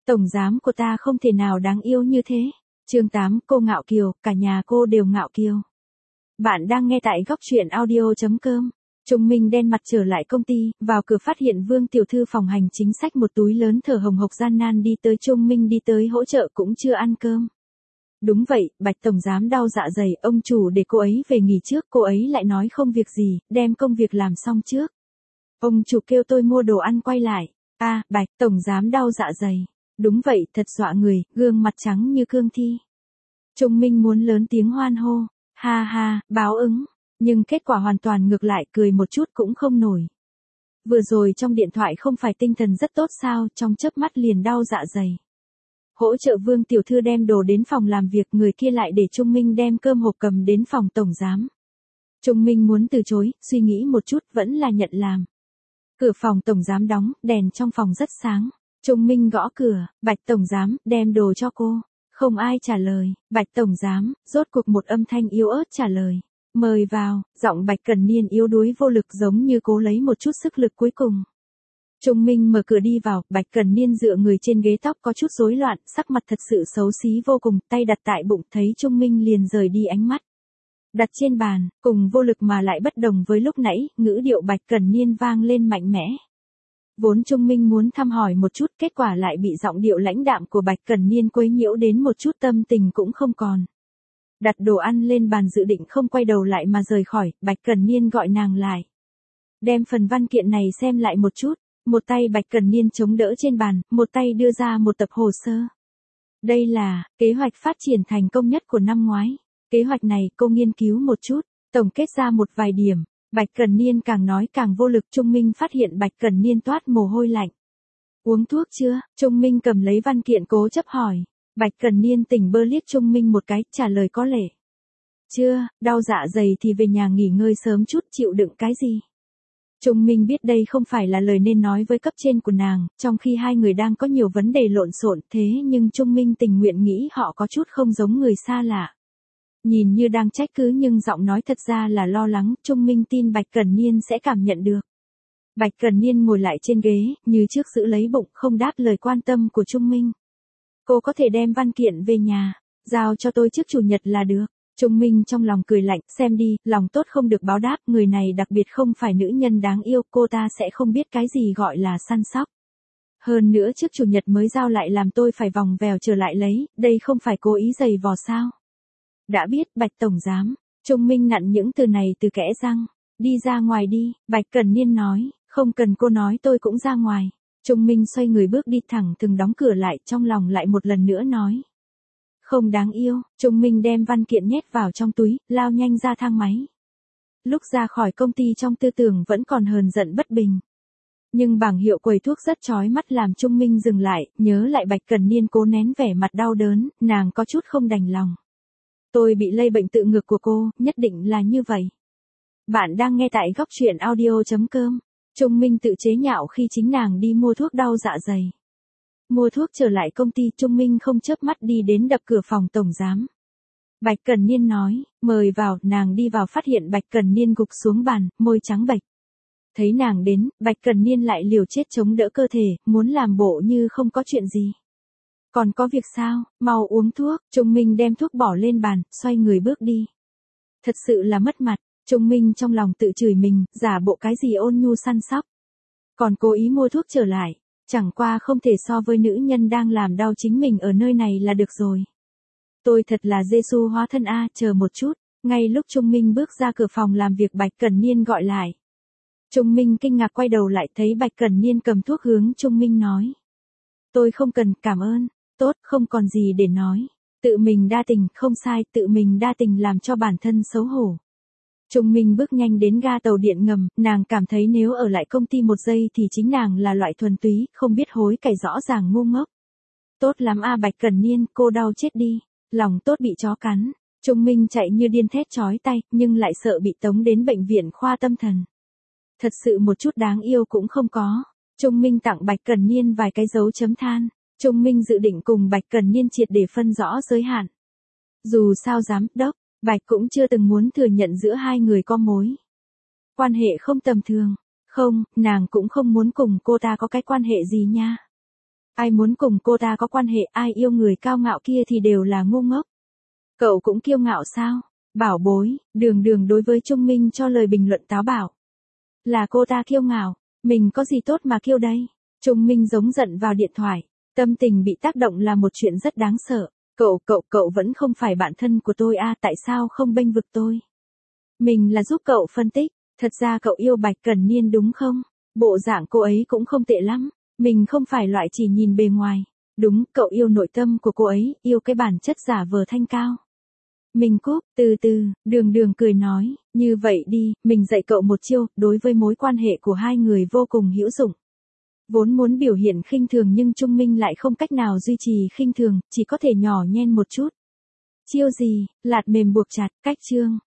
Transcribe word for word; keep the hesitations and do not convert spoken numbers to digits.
tổng giám của ta không thể nào đáng yêu như thế. Chương tám, cô ngạo kiều, cả nhà cô đều ngạo kiều. Bạn đang nghe tại góc truyện audio chấm com. Trung Minh đen mặt trở lại công ty, vào cửa phát hiện Vương tiểu thư phòng hành chính xách một túi lớn thở hồng hộc gian nan đi tới. Trung Minh đi tới hỗ trợ cũng chưa ăn cơm. Đúng vậy, Bạch tổng giám đau dạ dày, ông chủ để cô ấy về nghỉ trước, cô ấy lại nói không việc gì, đem công việc làm xong trước. Ông chủ kêu tôi mua đồ ăn quay lại. A, à, Bạch tổng giám đau dạ dày. Đúng vậy, thật dọa người, gương mặt trắng như cương thi. Trung Minh muốn lớn tiếng hoan hô, ha ha, báo ứng, nhưng kết quả hoàn toàn ngược lại, cười một chút cũng không nổi. Vừa rồi trong điện thoại không phải tinh thần rất tốt sao, trong chớp mắt liền đau dạ dày. Hỗ trợ Vương tiểu thư đem đồ đến phòng làm việc, người kia lại để Trung Minh đem cơm hộp cầm đến phòng tổng giám. Trung Minh muốn từ chối, suy nghĩ một chút vẫn là nhận làm. Cửa phòng tổng giám đóng, đèn trong phòng rất sáng. Trung Minh gõ cửa, Bạch tổng giám, đem đồ cho cô. Không ai trả lời, Bạch tổng giám, rốt cuộc một âm thanh yếu ớt trả lời. Mời vào, giọng Bạch Cần Niên yếu đuối vô lực giống như cố lấy một chút sức lực cuối cùng. Trung Minh mở cửa đi vào, Bạch Cần Niên dựa người trên ghế, tóc có chút rối loạn, sắc mặt thật sự xấu xí vô cùng, tay đặt tại bụng, thấy Trung Minh liền rời đi ánh mắt. Đặt trên bàn, cùng vô lực mà lại bất đồng với lúc nãy, ngữ điệu Bạch Cần Niên vang lên mạnh mẽ. Vốn Trung Minh muốn thăm hỏi một chút, kết quả lại bị giọng điệu lãnh đạm của Bạch Cần Niên quấy nhiễu đến một chút tâm tình cũng không còn. Đặt đồ ăn lên bàn dự định không quay đầu lại mà rời khỏi, Bạch Cần Niên gọi nàng lại. Đem phần văn kiện này xem lại một chút, một tay Bạch Cần Niên chống đỡ trên bàn, một tay đưa ra một tập hồ sơ. Đây là kế hoạch phát triển thành công nhất của năm ngoái. Kế hoạch này cô nghiên cứu một chút, tổng kết ra một vài điểm. Bạch Cần Niên càng nói càng vô lực. Trung Minh phát hiện Bạch Cần Niên toát mồ hôi lạnh. Uống thuốc chưa? Trung Minh cầm lấy văn kiện cố chấp hỏi. Bạch Cần Niên tỉnh bơ liếc Trung Minh một cái, trả lời có lệ. Chưa, đau dạ dày thì về nhà nghỉ ngơi sớm chút, chịu đựng cái gì? Trung Minh biết đây không phải là lời nên nói với cấp trên của nàng, trong khi hai người đang có nhiều vấn đề lộn xộn, thế nhưng Trung Minh tình nguyện nghĩ họ có chút không giống người xa lạ. Nhìn như đang trách cứ nhưng giọng nói thật ra là lo lắng, Trung Minh tin Bạch Cần Niên sẽ cảm nhận được. Bạch Cần Niên ngồi lại trên ghế, như trước giữ lấy bụng, không đáp lời quan tâm của Trung Minh. Cô có thể đem văn kiện về nhà, giao cho tôi trước chủ nhật là được. Trung Minh trong lòng cười lạnh, xem đi, lòng tốt không được báo đáp, người này đặc biệt không phải nữ nhân đáng yêu, cô ta sẽ không biết cái gì gọi là săn sóc. Hơn nữa trước chủ nhật mới giao lại làm tôi phải vòng vèo trở lại lấy, đây không phải cố ý giày vò sao. Đã biết, Bạch tổng giám. Trung Minh nặn những từ này từ kẽ răng. Đi ra ngoài đi, Bạch Cần Niên nói, không cần cô nói tôi cũng ra ngoài. Trung Minh xoay người bước đi thẳng từng đóng cửa lại, trong lòng lại một lần nữa nói. Không đáng yêu. Trung Minh đem văn kiện nhét vào trong túi, lao nhanh ra thang máy. Lúc ra khỏi công ty trong tư tưởng vẫn còn hờn giận bất bình. Nhưng bảng hiệu quầy thuốc rất chói mắt làm Trung Minh dừng lại, nhớ lại Bạch Cần Niên cố nén vẻ mặt đau đớn, nàng có chút không đành lòng. Tôi bị lây bệnh tự ngược của cô, nhất định là như vậy. Bạn đang nghe tại góc truyện audio chấm com. Trung Minh tự chế nhạo khi chính nàng đi mua thuốc đau dạ dày. Mua thuốc trở lại công ty, Trung Minh không chớp mắt đi đến đập cửa phòng tổng giám. Bạch Cần Niên nói, mời vào, nàng đi vào phát hiện Bạch Cần Niên gục xuống bàn, môi trắng bệch. Thấy nàng đến, Bạch Cần Niên lại liều chết chống đỡ cơ thể, muốn làm bộ như không có chuyện gì. Còn có việc sao, mau uống thuốc. Trung Minh đem thuốc bỏ lên bàn, xoay người bước đi. Thật sự là mất mặt. Trung Minh trong lòng tự chửi mình, giả bộ cái gì ôn nhu săn sóc. Còn cố ý mua thuốc trở lại, chẳng qua không thể so với nữ nhân đang làm đau chính mình ở nơi này là được rồi. Tôi thật là Giê-xu hóa thân a, chờ một chút. Ngay lúc Trung Minh bước ra cửa phòng làm việc, Bạch Cần Niên gọi lại. Trung Minh kinh ngạc quay đầu lại, thấy Bạch Cần Niên cầm thuốc hướng Trung Minh nói. Tôi không cần, cảm ơn. Tốt, không còn gì để nói. Tự mình đa tình, không sai, tự mình đa tình làm cho bản thân xấu hổ. Trung Minh bước nhanh đến ga tàu điện ngầm, nàng cảm thấy nếu ở lại công ty một giây thì chính nàng là loại thuần túy, không biết hối cải rõ ràng ngu ngốc. Tốt lắm a Bạch Cần Niên, cô đau chết đi. Lòng tốt bị chó cắn. Trung Minh chạy như điên thét chói tay, nhưng lại sợ bị tống đến bệnh viện khoa tâm thần. Thật sự một chút đáng yêu cũng không có. Trung Minh tặng Bạch Cần Niên vài cái dấu chấm than. Trung Minh dự định cùng Bạch Cần Niên triệt để phân rõ giới hạn. Dù sao giám đốc, Bạch cũng chưa từng muốn thừa nhận giữa hai người có mối quan hệ không tầm thường. Không, nàng cũng không muốn cùng cô ta có cái quan hệ gì nha. Ai muốn cùng cô ta có quan hệ, ai yêu người cao ngạo kia thì đều là ngu ngốc. Cậu cũng kiêu ngạo sao? Bảo bối, Đường Đường đối với Trung Minh cho lời bình luận táo bạo. Là cô ta kiêu ngạo, mình có gì tốt mà kiêu đây? Trung Minh giống giận vào điện thoại, tâm tình bị tác động là một chuyện rất đáng sợ. Cậu, cậu, cậu vẫn không phải bạn thân của tôi à, tại sao không bênh vực tôi? Mình là giúp cậu phân tích, thật ra cậu yêu Bạch Cẩn Niên đúng không? Bộ dạng cô ấy cũng không tệ lắm, mình không phải loại chỉ nhìn bề ngoài. Đúng, cậu yêu nội tâm của cô ấy, yêu cái bản chất giả vờ thanh cao. Mình cúp, từ từ, Đường Đường cười nói, như vậy đi, mình dạy cậu một chiêu, đối với mối quan hệ của hai người vô cùng hữu dụng. Vốn muốn biểu hiện khinh thường nhưng Trung Minh lại không cách nào duy trì khinh thường, chỉ có thể nhỏ nhen một chút. Chiêu gì? Lạt mềm buộc chặt, cách chương.